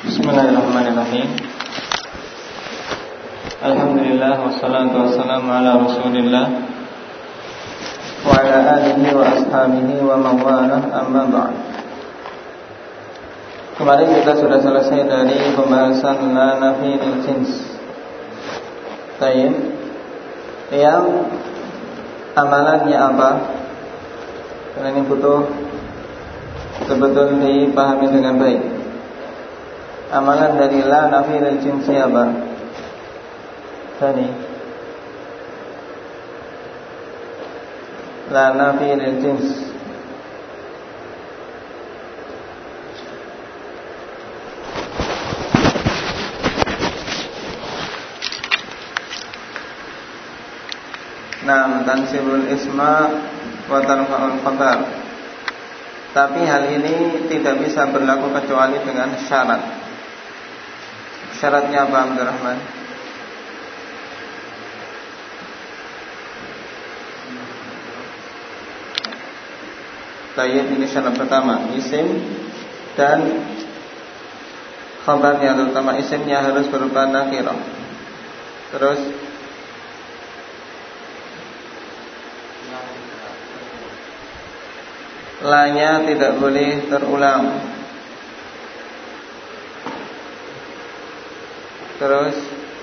Bismillahirrahmanirrahim. Alhamdulillah wassalatu wassalamu ala Rasulillah wa ala alihi wa ashabihi wa man walah, amma ba'd. Kemarin kita sudah selesai dari pembahasan la nafi lil jins. Baik. Yang amalannya apa? Karena ini butuh betul-betul dipahami dengan baik. Amalan dari la nafi lil jinsi apa? Tadi la nafi lil jins. Naam, tansibul isma wa tarfa'ul khabar. Tapi hal ini tidak bisa berlaku kecuali dengan syarat. Syaratnya apa, Abdurrahman? Tayyib, ini syarat pertama, isim dan khabarnya, terutama isimnya harus berupa nakirah. Terus la-nya tidak boleh terulang. Terus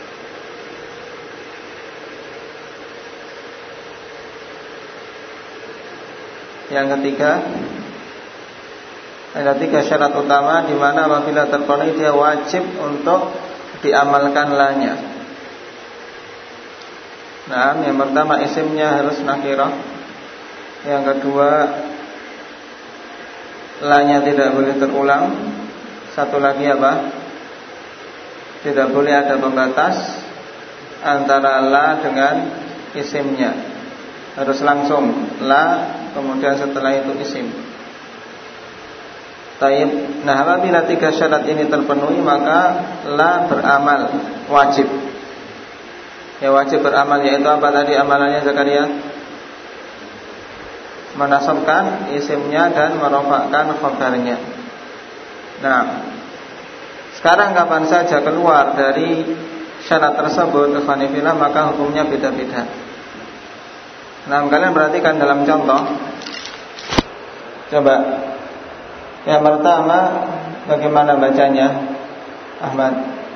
yang ketiga syarat utama di mana apabila terpenuhi dia wajib untuk diamalkan la-nya. Nah, yang pertama isimnya harus nakirah. Yang kedua la-nya tidak boleh terulang. Satu lagi apa? Tidak boleh ada pembatas antara la dengan isimnya. Harus langsung la, kemudian setelah itu isim. Taib. Nah, apabila tiga syarat ini terpenuhi, maka la beramal, wajib. Ya, wajib beramal, yaitu apa tadi amalannya Zakaria? Menasabkan isimnya dan merofakkan khabarnya. Nah, sekarang kapan saja keluar dari syarat tersebut, ikhwanifillah, maka hukumnya beda-beda. Nah, kalian perhatikan dalam contoh. Coba. Yang pertama, bagaimana bacanya, Ahmad?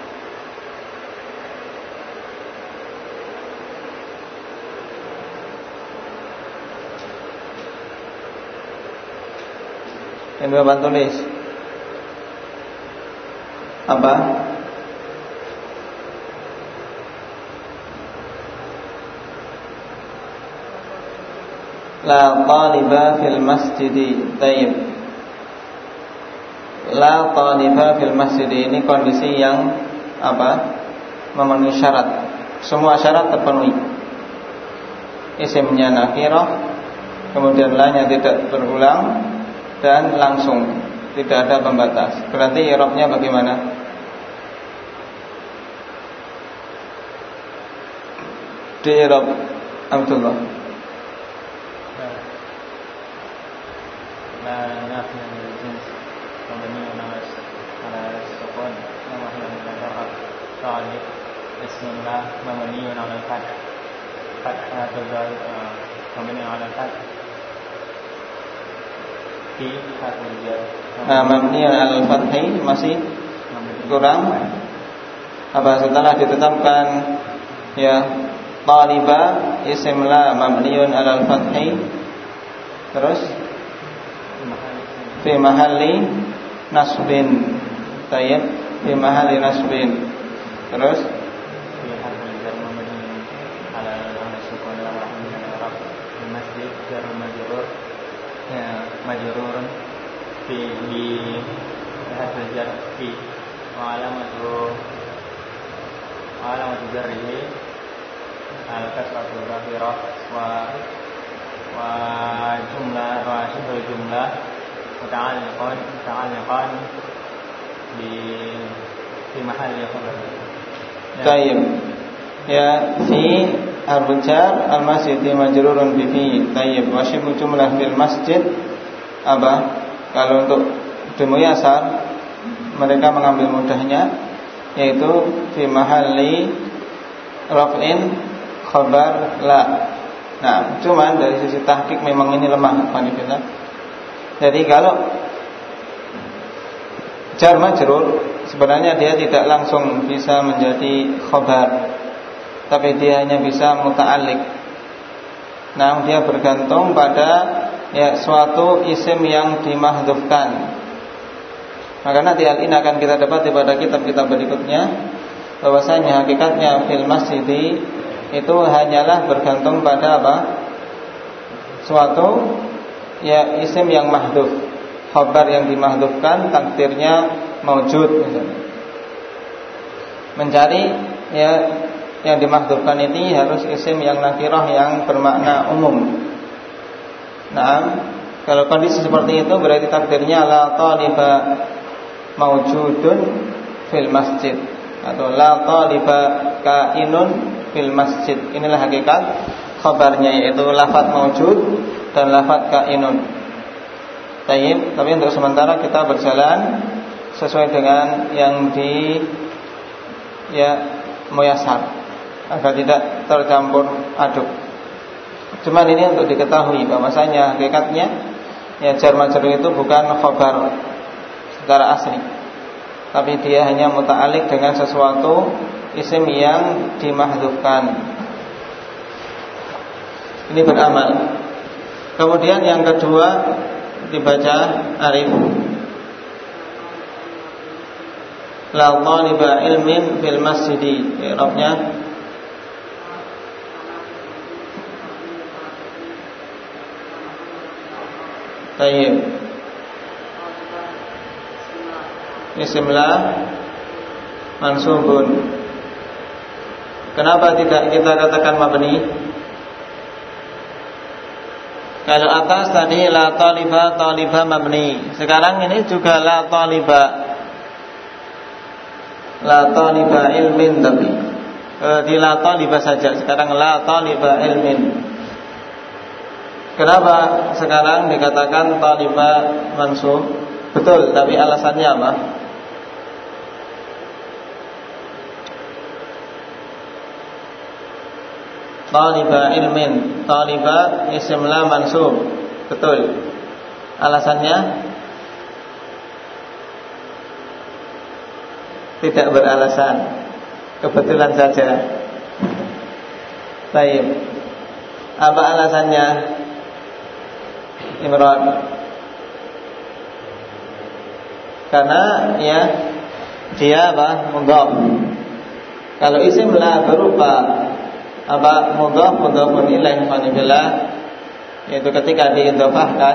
Yang dua tulis apa? La taliba fil masjidi. Taib. La taliba fil masjidi, ini kondisi yang apa? Memenuhi syarat. Semua syarat terpenuhi. Isimnya nakirah, kemudian la-nya tidak berulang dan langsung, tidak ada pembatas. Berarti i'rabnya bagaimana? Di i'rab Abdullah. La nafi lil jins mabni ala sukun wa mahallun min al-i'rab talib bismillah mabni ala al-fath fathatul mabni ala al-fath fi harful jar. Mabni ala al-fathi masih kurang. Apa setelah ditetapkan ya taliba isim la mabniun ala al-fathi, terus fi mahalli nasbin. Tayyib, fi mahalli nasbin. Terus fi harful jar mabni ala sukun wa mahallun min al-i'rab masjid jar majrur ya majrurun fi harful jar fi wa alamatu jarrihi al-kasratul zahirah wa jumlah wa syibhul jumlah muta'alliqan di mahalli khabar. Tayyib. Ya, fi harful jar al-masjid majrurun bi fi. Tayyib. Wa syibhul jumlah fil masjid apa? Kalau untuk demuyasar mereka mengambil mudahnya, yaitu fi mahalli raf'in khabar la. Nah, cuman dari sisi tahqiq memang ini lemah, Alhamdulillah. Jadi kalau jar majrur sebenarnya dia tidak langsung bisa menjadi khabar, tapi dia hanya bisa muta'alliq. Nah, dia bergantung pada suatu isim yang dimahdhufkan. Maka nanti hal ini akan kita dapat pada kitab-kitab berikutnya, bahwasanya hakikatnya fil masjidi itu hanyalah bergantung pada apa? Suatu isim yang mahdhuf, khabar yang dimahdhufkan, takdirnya maujud misalnya. Mencari yang dimahdhufkan ini harus isim yang nakirah yang bermakna umum. Nah, kalau kondisi seperti itu berarti takdirnya la taliba maujudun fil masjid atau la taliba kainun fil masjid. Inilah hakikat khabarnya, yaitu lafaz maujud dan lafaz kainun. Baik, tapi untuk sementara kita berjalan sesuai dengan yang muyasar agar tidak tercampur aduk. Cuman ini untuk diketahui bahwasanya hakikatnya jar majrur itu bukan khabar secara asli, tapi dia hanya muta'alliq dengan sesuatu isim yang dimahdhufkan. Ini beramal. Kemudian yang kedua dibaca arif. La taliba ilmin fil masjidi. I'rabnya Tayyib. Isim la mansubun. Kenapa tidak kita katakan mabni? Kalau atas tadi la taliba mabni, sekarang ini juga la taliba ilmin, tapi di la taliba saja. Sekarang la taliba ilmin. Kenapa sekarang dikatakan taliba mansub? Betul, tapi alasannya apa? Taliba ilmin, taliba isim la mansub. Betul. Alasannya tidak beralasan, kebetulan saja. Baik. Apa alasannya, Imran? Karena dia apa? Mudhaf. Kalau isim la berupa apa? Mudhafun ilaih fanillah, yaitu ketika diidhofahkan,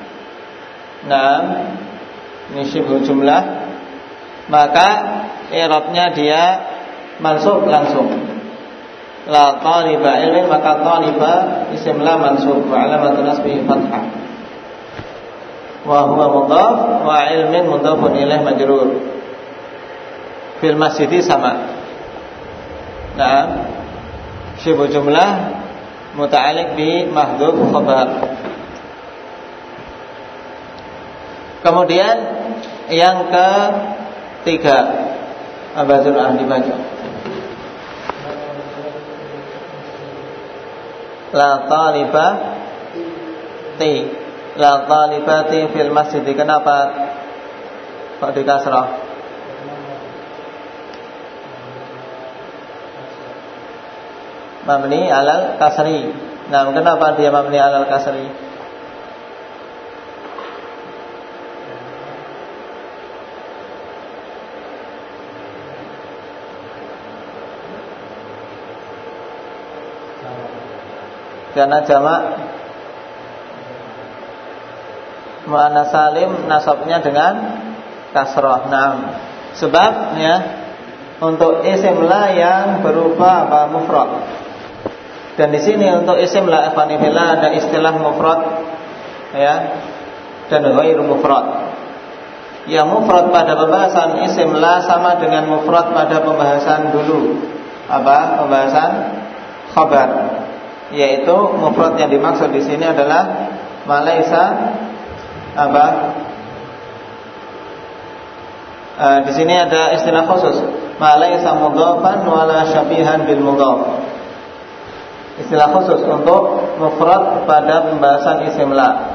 ini syibhu jumlah, maka i'rabnya dia mansub langsung. La taliba ilmin, maka taliba isim la mansub wa alamatun nasbihi fathah, wa huwa mudhaf, wa ilmin mudhafun ilaih majrur. Fil masjidi sama. Syibhu jumlah muta'alliq bi mahdhuf khabar. Kemudian yang ketiga, Abazul Ahli baca. La talibati fil masjid. Kenapa kok di kasrah? Mabni alal kasri. Nah, kenapa dia mabni alal kasri? Karena jamak muannats salim nasabnya dengan kasrah. Sebab untuk isim la yang berupa apa? Mufrad. Dan di sini untuk isim la ikhwanillah ada istilah mufrad dan ghairu mufrad. Yang mufrad pada pembahasan isim la sama dengan mufrad pada pembahasan dulu. Apa? Pembahasan khabar. Yaitu mufrad yang dimaksud di sini adalah malaisa apa? Di sini ada istilah khusus, ma laysa mudhafan wala syabihan bil mudhaf. Istilah khusus untuk mufrad pada pembahasan isim la.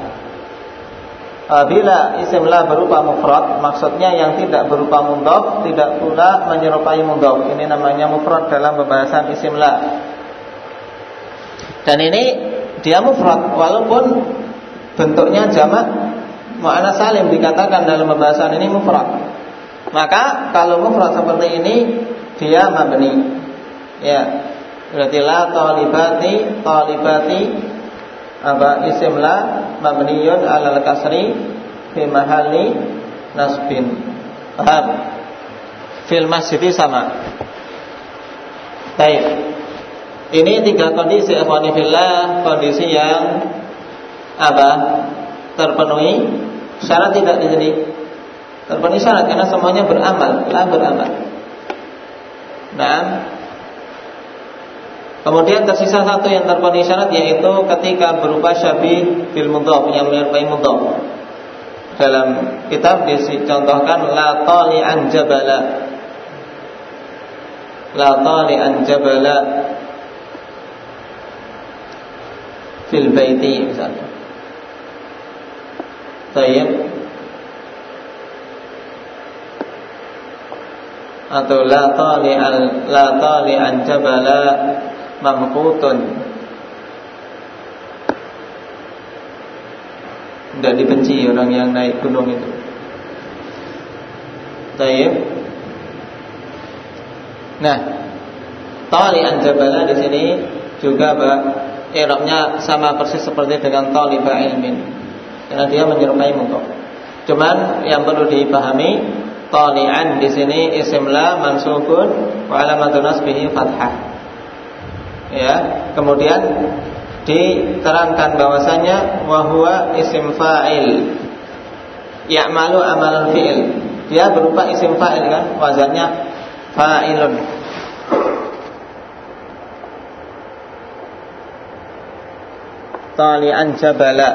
Bila isim la berupa mufrad, maksudnya yang tidak berupa mudhaf, tidak pula menyerupai mudhaf. Ini namanya mufrad dalam pembahasan isim la. Dan ini dia mufrad walaupun bentuknya jamak muannas salim, dikatakan dalam pembahasan ini mufrad. Maka kalau mufrad seperti ini dia mabni. Ya. Berarti la talibati, talibati apa isim la mabniyun 'alal kasri fi mahalli nasbin. Paham? Fil masjid sama. Baik. Ini 3 kondisi ikhwani fillah, kondisi yang apa? Terpenuhi syarat tidak di sini. Terpenuhi syarat karena semuanya beramal, la beramal. Nah, kemudian tersisa satu yang terpenuhi syarat, yaitu ketika berupa syabih bil mudhaf, yang menyerupai mudhaf. Dalam kitab dicontohkan la tali'an jabala, la tali'an jabala fil baiti misalnya. Tayyib. Atau la tali'an jabala mamqutun. Tidak dibenci orang yang naik gunung itu. Tayyib. Nah, tali'an jabala di sini juga i'rabnya sama persis seperti dengan talibah ilmin, karena dia menyerupai mudhaf. Cuman yang perlu dipahami, tali'an di sini isim la mansubun wa alamatun nasbihi fathah. Ya, kemudian diterangkan bahwasanya wa huwa isim fa'il ya'malu amalan fi'il. Dia berupa isim fa'il kan, wazannya fa'ilun. Tali'an jabala.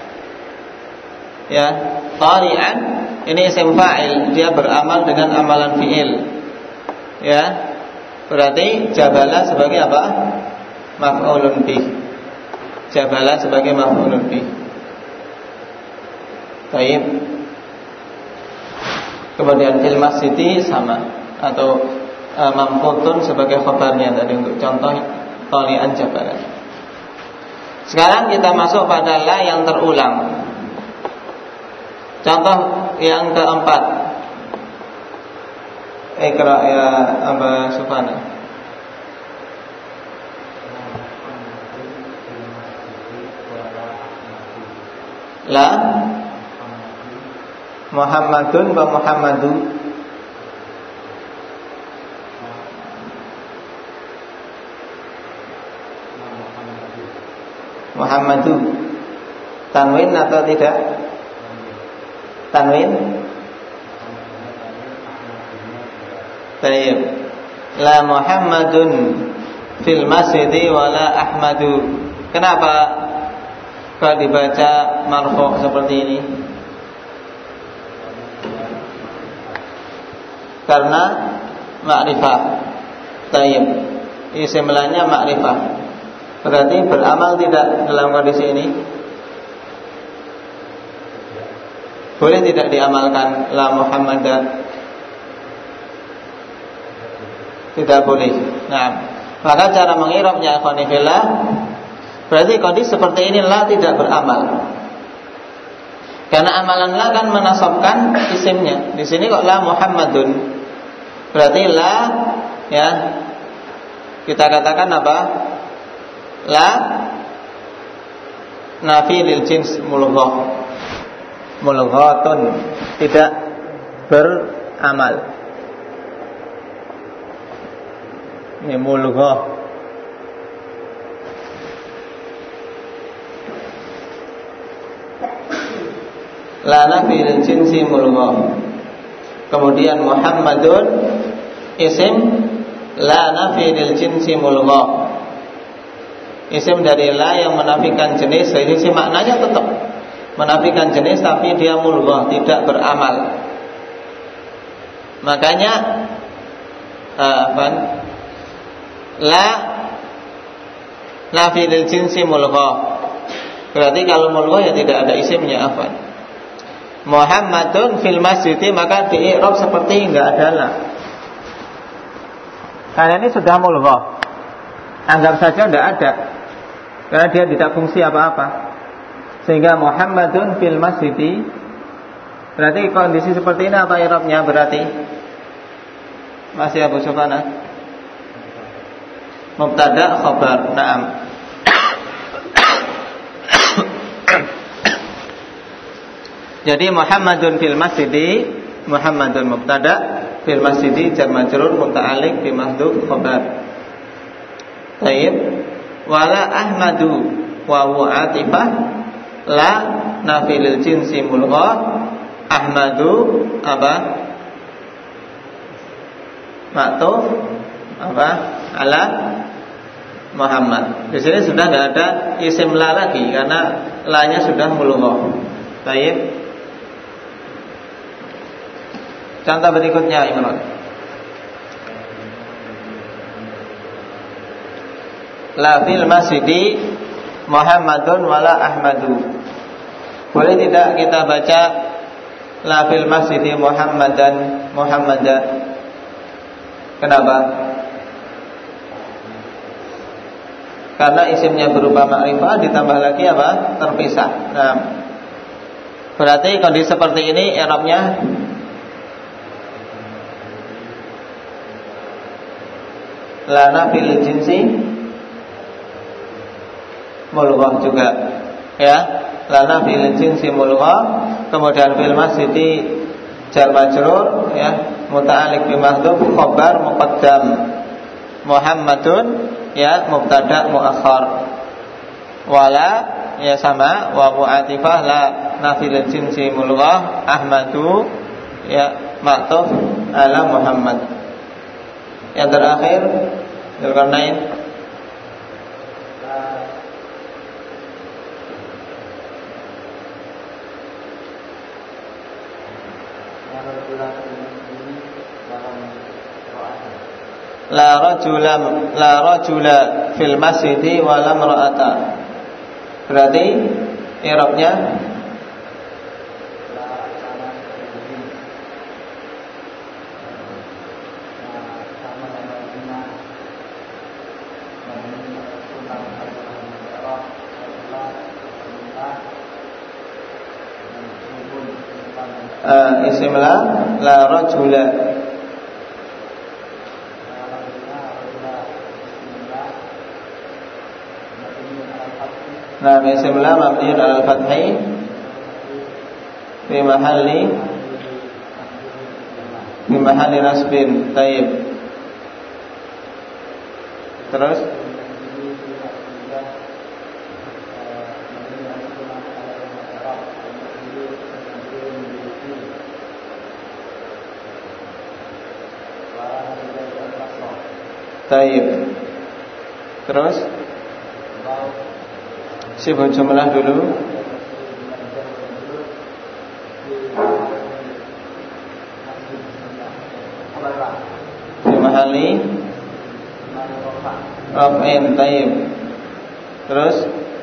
Ya, tali'an ini isim fa'il, dia beramal dengan amalan fi'il. Ya. Berarti jabala sebagai apa? Maf'ulun bih. Jabala sebagai maf'ulun bih. Baik. Kemudian fil masjidi sama, atau mamqutun sebagai khabarnya tadi untuk contoh tali'an jabala. Sekarang kita masuk pada la yang terulang. Contoh yang keempat. Iqra ya Aba Sufana. La Muhammadun wa Muhammadu. Muhammadu. Tanwin atau tidak? Tanwin. Baik. La Muhammadun fil masjidi wala Ahmadu. Kenapa kalau dibaca marfu' seperti ini? Karena ma'rifah. Baik. Isim la-nya ma'rifah. Berarti beramal tidak dalam kondisi ini? Boleh tidak diamalkan la Muhammadan? Tidak boleh. Nah, maka cara mengirabnya ikhwani fillah, berarti kondisi seperti ini la tidak beramal. Karena amalan la kan menasabkan isimnya. Di sini kok la Muhammadun. Berarti la, ya, kita katakan apa? La nafi lil jins mulghah. Mulghatun, tidak beramal. Ini mulghah. La nafi lil jinsi mulghah. Kemudian Muhammadun isim la nafi lil jinsi mulghah. Isim dari la yang menafikan jenis, dari sisi maknanya tetap menafikan jenis, tapi dia mulghah, tidak beramal. Makanya la fil jinsi mulgha. Berarti kalau mulgha ya tidak ada isimnya. Muhammadun fil masjidi, maka di i'rab seperti enggak ada la. Karena ini sudah mulgha. Anggap saja enggak ada, karena dia tidak fungsi apa-apa. Sehingga Muhammadun fil masjidi, berarti kondisi seperti ini apa i'rabnya berarti? Masih Abu Sufana? Mubtada khabar. Naam. Jadi Muhammadun fil masjidi, Muhammadun mubtada, fil masjidi jar majrur muta'alliq bi mahdhuf khabar. Baik. Wala Ahmadu wa atifah, la nafilil jinsi mulgha. Ahmadu apa? Maktuf apa? Ala Muhammad. Di sini sudah tidak ada isim la lagi karena la-nya sudah mulgha. Baik. Contoh berikutnya Imran. La fil masjidi Muhammadun wala Ahmadu. Boleh tidak kita baca la fil masjidi Muhammadan Muhammadan? Kenapa? Karena isimnya berupa ma'rifah ditambah lagi apa? Terpisah. Nah, berarti kondisi seperti ini i'rabnya lana fil jinsi mulghah juga, ya. Lana fil jinsi mulghah, kemudian fil masjidi jar majrur, ya, muta'alliq bi mahdhuf khabar muqaddam. Muhammadun, ya, mubtada muakhar. Wala, ya, sama, wa mu'atifah la nafil jinsi mulghah. Ahmadu, ya, ma'tuf ala Muhammad. Yang terakhir Dzulqarnain. La rajula fil masjidi wa lam ra'ata. Berarti i'rabnya isim la rajula. Nah, isim la mabniun 'alal fathi fi mahalli nasbin. Tayyib. Terus tayyib. Terus sibuk jumlah dulu. Fi mahalli raf'in. Tayyib. Terus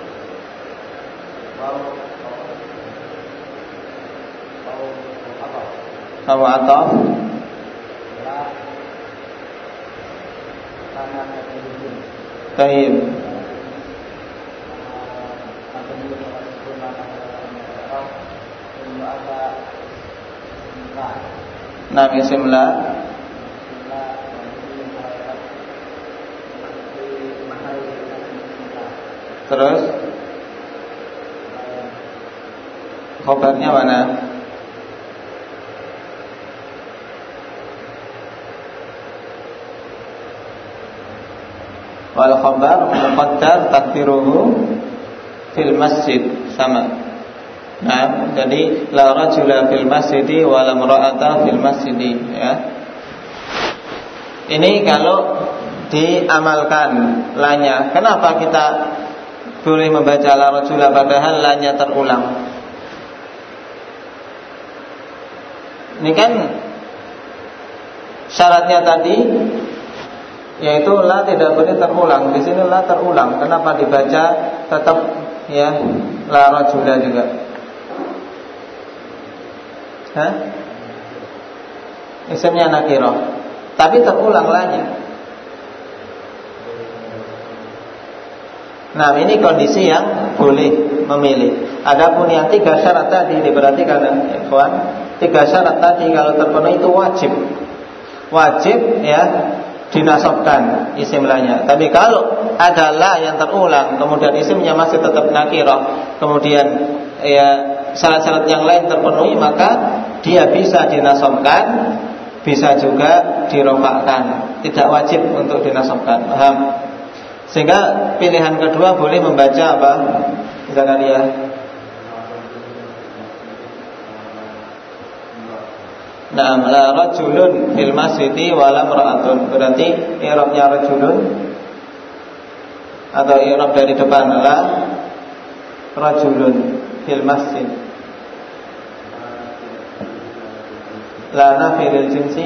Abu Ataf. Tayyib. Nam isim la. Terus khabarnya mana? Wal khabar muqaddar taqdiruhu fil masjid, sama. Nah, jadi la rajula fil masjidi wa la imra'ata fil masjidi, ya. Ini kalau diamalkan lanya. Kenapa kita boleh membaca la rajula padahal lanya terulang? Ini kan Syaratnya tadi yaitu la tidak boleh terulang. Di sini la terulang. Kenapa dibaca tetap ya la rajula juga? Hah? Isimnya nakirah, tapi terulang lagi. Nah, ini kondisi yang boleh memilih. Adapun yang 3 syarat tadi diperhatikan ya, ikhwan. 3 syarat tadi kalau terpenuhi itu wajib. Wajib ya dinasabkan isim lanya. Tapi kalau ada la yang terulang, kemudian isimnya masih tetap nakirah, kemudian ya syarat-syarat yang lain terpenuhi, maka dia bisa dinasabkan, bisa juga dirofakkan. Tidak wajib untuk dinasabkan. Paham? Sehingga pilihan kedua boleh membaca apa? Zakaria. Naam la rajulun fil masjidi wala mar'atun. Berarti i'rabnya rajulun atau i'rab dari depan la rajulun fil masjid. La nafi lil jinsi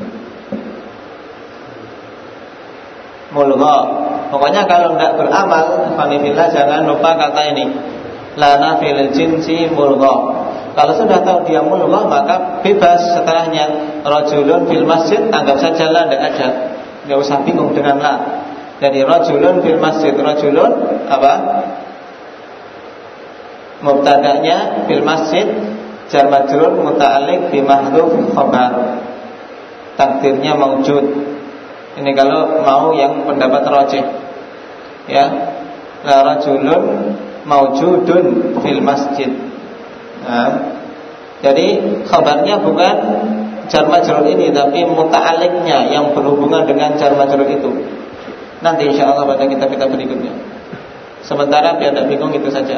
mulgha. Pokoknya kalau tidak beramal, fanifillah, jangan lupa kata ini la nafi lil jinsi mulgha. Kalau sudah tahu dia mulgha, maka bebas setelahnya rajulun fil masjid, anggap saja la tidak ada. Enggak usah bingung dengan la. Jadi rajulun fil masjid, rajulun apa? Mubtada'nya fil masjid, jar majrur muta'alliq bi mahdhuf khabar. Takdirnya maujud. Ini kalau mau yang pendapat rajih. Ya. La rajulun maujudun fil masjid. Nah, jadi khabarnya bukan jar majrur ini, tapi muta'alliqnya yang berhubungan dengan jar majrur itu. Nanti insyaallah pada kitab-kitab berikutnya. Sementara biar tidak bingung itu saja.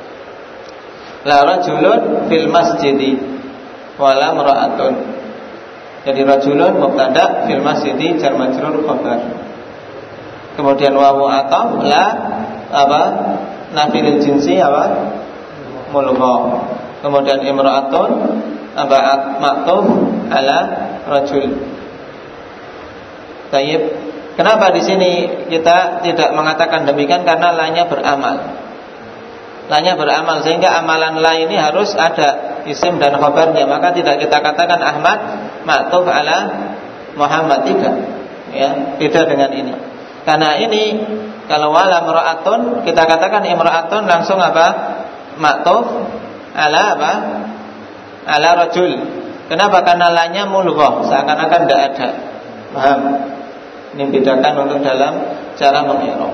La rajulun fil masjidi wala mar'atun. Jadi rajulun mubtada, fil masjidi jar majrur khabar. Kemudian wawu ataf la apa? Nafilil jinsi apa? Mulgha. Kemudian imra'atun aba'at maktuf ala rajul. Tayyib. Kenapa di sini kita tidak mengatakan demikian? Karena lanya beramal. Lanya beramal sehingga amalan la ini harus ada isim dan khabarnya. Maka tidak kita katakan Ahmad maktuf ala Muhammad, tidak. Ya, beda dengan ini. Karena ini kalau wala imra'atun kita katakan imra'atun langsung apa? Maktuf ala apa? Ala rajul. Kenapa? Karena lanya mulghah, seakan-akan tidak ada. Paham? Ini bedakan untuk dalam cara mengi'rab.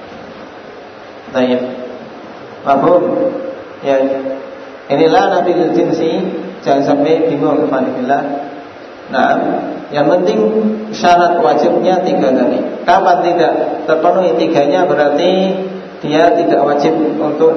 Baik. Paham? Ya. Inilah nabil jinsi, jangan sampai bingung kepada. Nah, yang penting syarat wajibnya 3 tadi. Kapan tidak terpenuhi 3-nya berarti dia tidak wajib untuk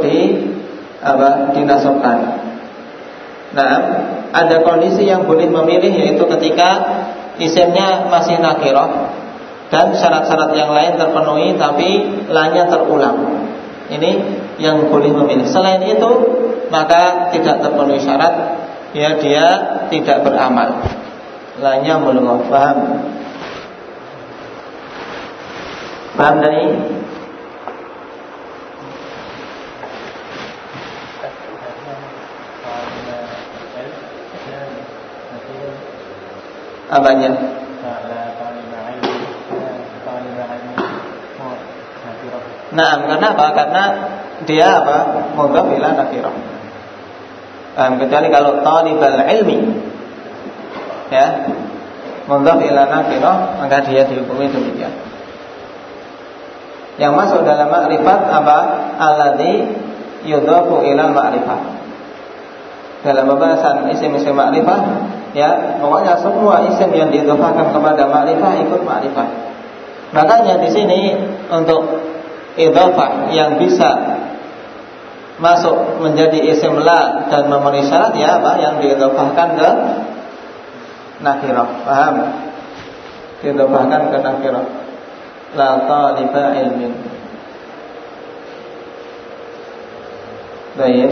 dinasabkan. Nah, ada kondisi yang boleh memilih, yaitu ketika isimnya masih nakirah dan syarat-syarat yang lain terpenuhi tapi lanya terulang. Ini yang boleh memilih. Selain itu maka tidak terpenuhi syarat, ya dia tidak beramal. Lanya mulghah. Paham? Paham dari apanya? Nah, kenapa? Karena dia apa? Mudhaf ila nakirah. Kecuali kalau talibal ilmi, ya, mudhaf ila nakirah, maka dia dihukumi demikian. Yang masuk dalam ma'rifat apa? Alladzi yudhafu ila ma'rifah. Dalam pembahasan isim-isim ma'rifah, ya, pokoknya semua isim yang diidhafahkan kepada ma'rifah ikut ma'rifah. Makanya di sini untuk idhafah yang bisa masuk menjadi isim la dan memenuhi syarat, ya apa? Yang diidhafahkan ke nakirah. Paham? Diidhafahkan ke nakirah. La taliba ilmin. Baik.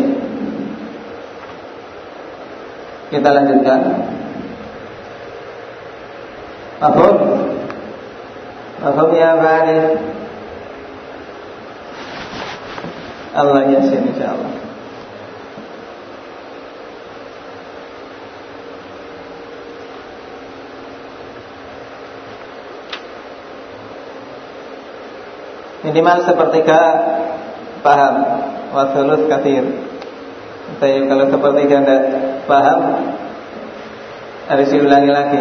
Kita lanjutkan. Mahfum? Mahfum ya Fahri? Allah yasin insyaallah. Minimal sepertiga paham, wa thuluth katsir. Tapi kalau sepertiga tidak paham, harus diulangi lagi.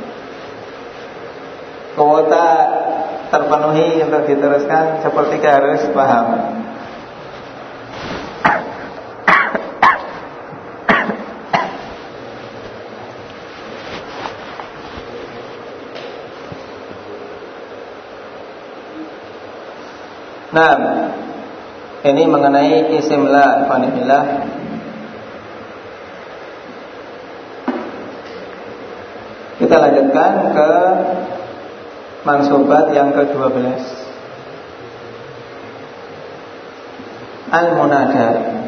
Kuota terpenuhi untuk diteruskan, sepertiga harus paham. Nah, ini mengenai isim la, ikhwanillah. Kita lanjutkan ke mansubat yang ke-12. Al-munada.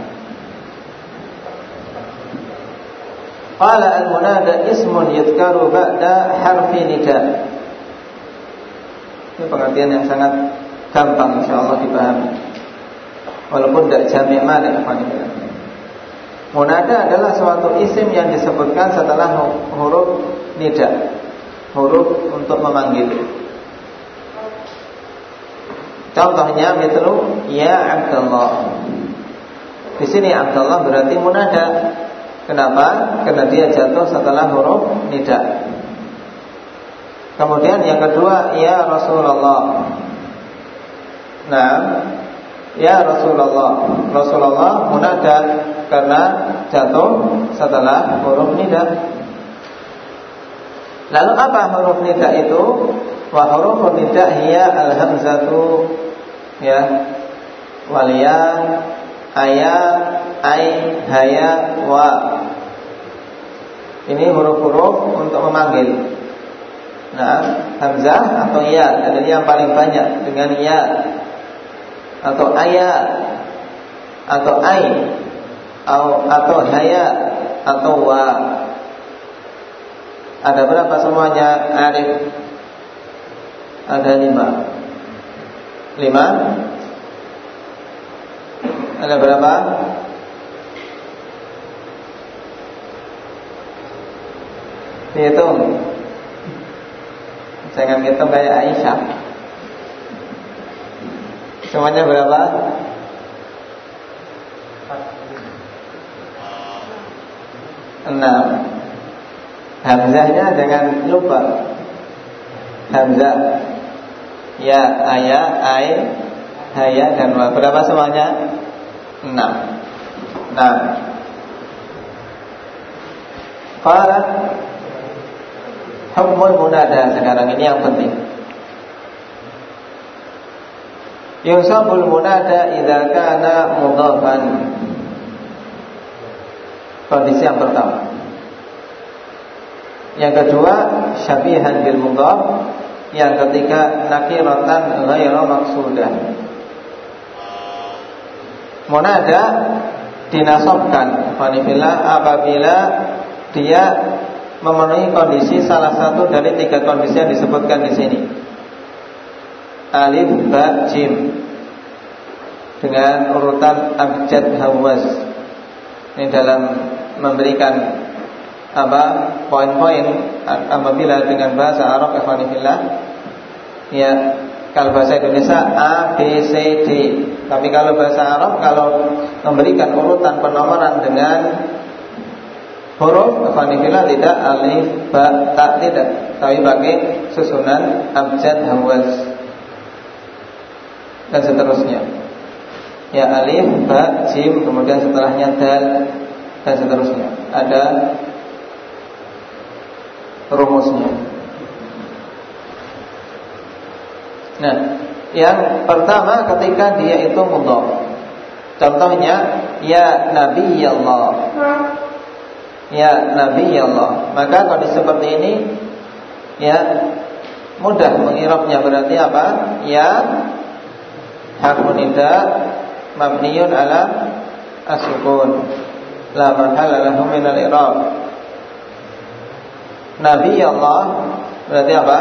Qala al-munada ismun yudhkaru ba'da harfi nida. Ini pengertian yang sangat gampang insyaallah dipahami. Walaupun tidak jami' ma'na. Munada adalah suatu isim yang disebutkan setelah huruf nida, huruf untuk memanggil. Contohnya misal ya Abdullah. Di sini Abdullah berarti munada. Kenapa? Karena dia jatuh setelah huruf nida. Kemudian yang kedua ya Rasulullah. Nah, ya Rasulullah. Rasulullah munada karena jatuh setelah huruf nida. Lalu apa huruf nida itu? Wa huruf nida hiya al-hamzatu ya, wal ya, aya, ai, haya, wa. Ini huruf-huruf untuk memanggil. Nah, hamzah atau ya, ada yang paling banyak dengan ya, atau aya, atau ai, atau haya, atau wa. Ada berapa semuanya? Arif. Ada 5. 5. Ada berapa? Dihitung. Jangan hitung kayak Aisyah. Semuanya berapa? 6. Hamzahnya jangan lupa. Hamzah ya, aya, ai, haya, dan wa. Berapa semuanya? 6. Nah, qala hukmul munada. Sekarang ini yang penting. Yusabul munada idza kana mudhafan. Kondisi yang pertama. Yang kedua, syabihan bil mudhaf. Yang ketiga, nakiratan ghairu maqsudah. Munada dinasabkan apabila dia memenuhi kondisi salah satu dari 3 kondisi yang disebutkan di sini. Alif, ba, jim, dengan urutan abjad hawaz. Ini dalam memberikan poin-poin apabila dengan bahasa Arab ikhwanillah, ya, kalau bahasa Indonesia A, B, C, D. Tapi kalau bahasa Arab, kalau memberikan urutan penomoran dengan huruf ikhwanillah, tidak alif, ba, ta, tidak, tapi pakai susunan abjad hawaz dan seterusnya. Ya, alif, ba, jim, kemudian setelahnya dal, dan seterusnya. Ada rumusnya. Nah, yang pertama ketika dia itu mudhaf. Contohnya ya Nabi Allah. Ya Nabi Allah. Maka kondisi seperti ini ya mudah mengirabnya. Berarti apa? Ya harfun nida mabniyun ala as-sukun, la mahalla lahu min al-i'rab. Nabi Allah Berarti apa?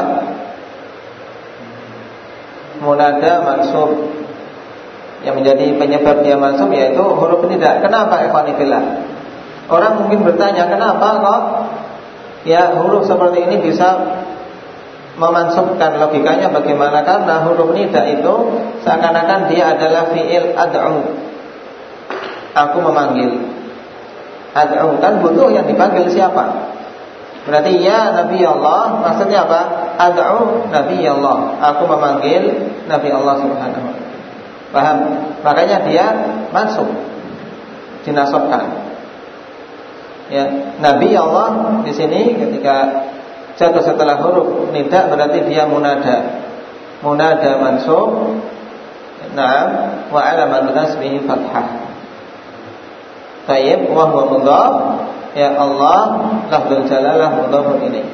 Munada mansub. Yang menjadi penyebab dia mansub yaitu huruf nida. Kenapa ikhwanillah? Orang mungkin bertanya, kenapa kok ya huruf seperti ini bisa memansubkan? Logikanya bagaimana? Karena huruf nida itu seakan-akan dia adalah fi'il ad'u. Aku memanggil. Ad'u kan butuh yang dipanggil siapa? Berarti ya Nabi Allah, maksudnya apa? Ad'u Nabi Allah. Aku memanggil Nabi Allah Subhanahu wa ta'ala. Paham? Makanya dia mansub, dinasabkan. Ya, Nabi Allah di sini ketika jatuh setelah huruf nida berarti dia munada. Munada mansub. Naam, wa alamat nasbihi fathah. Tayyib wa huwa mudhaf. Ya Allah lafzul jalalah mudhafun ilaih.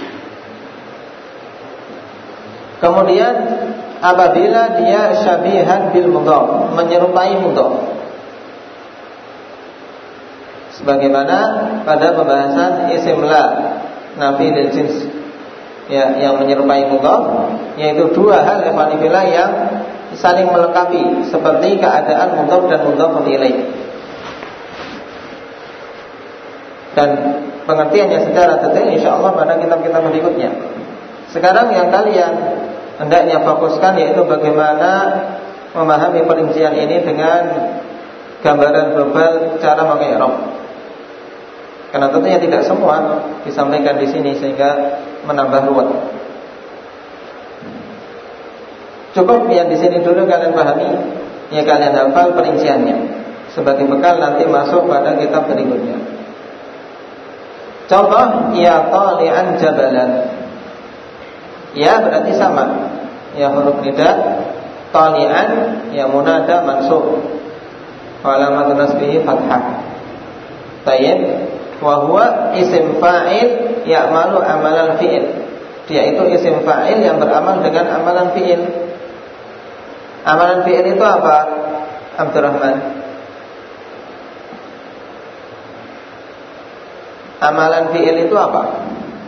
Kemudian apabila dia syabihan bil mudhaf, menyerupai mudhaf, sebagaimana pada pembahasan isim la nafi lil jins, ya, yang menyerupai mudhaf, yaitu dua hal ikhwanillah yang saling melengkapi seperti keadaan mudhaf dan mudhaf ilaih. Dan pengertiannya secara detail insyaallah pada kitab-kitab berikutnya. Sekarang yang kalian hendaknya fokuskan yaitu bagaimana memahami perincian ini dengan gambaran global cara mengi'rab. Karena tentunya tidak semua disampaikan di sini sehingga menambah ruwet. Cukup yang di sini dulu kalian pahami, ya kalian hafal perinciannya sebagai bekal nanti masuk pada kitab berikutnya. Contoh, ya tali'an jabalan. Ya berarti sama. Ya huruf nida. Tali'an ya munada mansub. Wa alamat nasbihi fathah. Tayyib. Wa huwa isim fa'il ya'malu amalan fi'il. Dia itu isim fa'il yang beramal dengan amalan fi'il. Amalan fi'il itu apa? Abdurrahman. Amalan fi'il itu apa?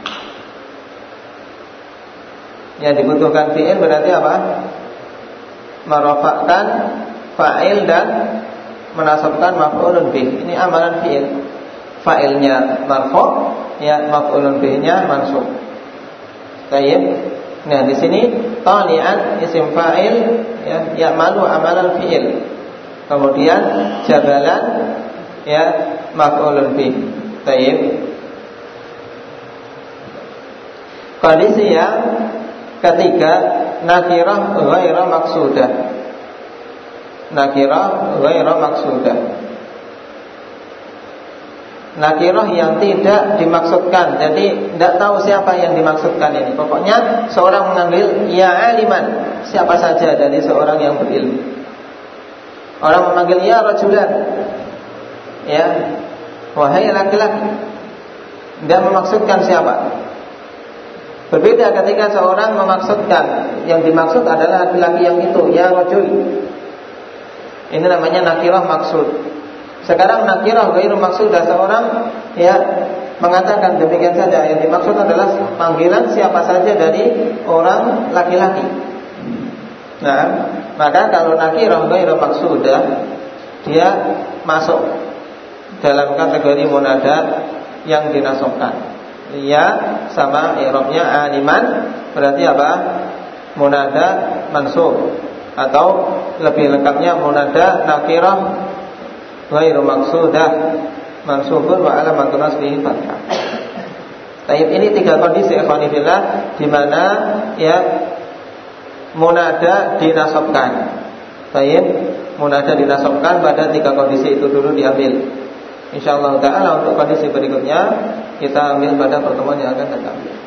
Yang dibutuhkan fi'il berarti apa? Merofakkan fa'il dan menasabkan maf'ulun bih. Ini amalan fi'il. Fa'ilnya marfu', ya maf'ulun bihnya mansub. Baik. Nah, di sini tali'an isim fa'il ya ya'malu amalan fi'il. Kemudian jabalan ya maf'ulun bih. Baik. Kondisi yang ketiga, nakirah ghaira maksudah. Nakirah ghaira maksudah. Nakirah yang tidak dimaksudkan. Jadi tidak tahu siapa yang dimaksudkan ini. Pokoknya seorang mengambil ya aliman, siapa saja dari seorang yang berilmu. Orang memanggil ya rajulan, ya wahai laki-laki, tidak memaksudkan siapa. Berbeda ketika seorang memaksudkan, yang dimaksud adalah laki-laki yang itu, ya rajul. Ini namanya nakirah maksud. Sekarang nakirah ghairu maksudah, seorang ya mengatakan demikian saja, yang dimaksud adalah panggilan siapa saja dari orang laki-laki. Nah, maka kalau nakirah ghairu maksudah, dia masuk dalam kategori munada yang dinasabkan. Ya sama i'rabnya aliman, berarti apa? Munada mansub, atau lebih lengkapnya munada nakirah ghairu maksudah mansubun wa alamatun nasbihi fathah. Baik, ini tiga kondisi ikhwanillah di mana ya munada dinasabkan. Baik, munada dinasabkan pada tiga kondisi itu dulu diambil. InsyaAllah ta'ala untuk kondisi berikutnya kita ambil pada pertemuan yang akan datang.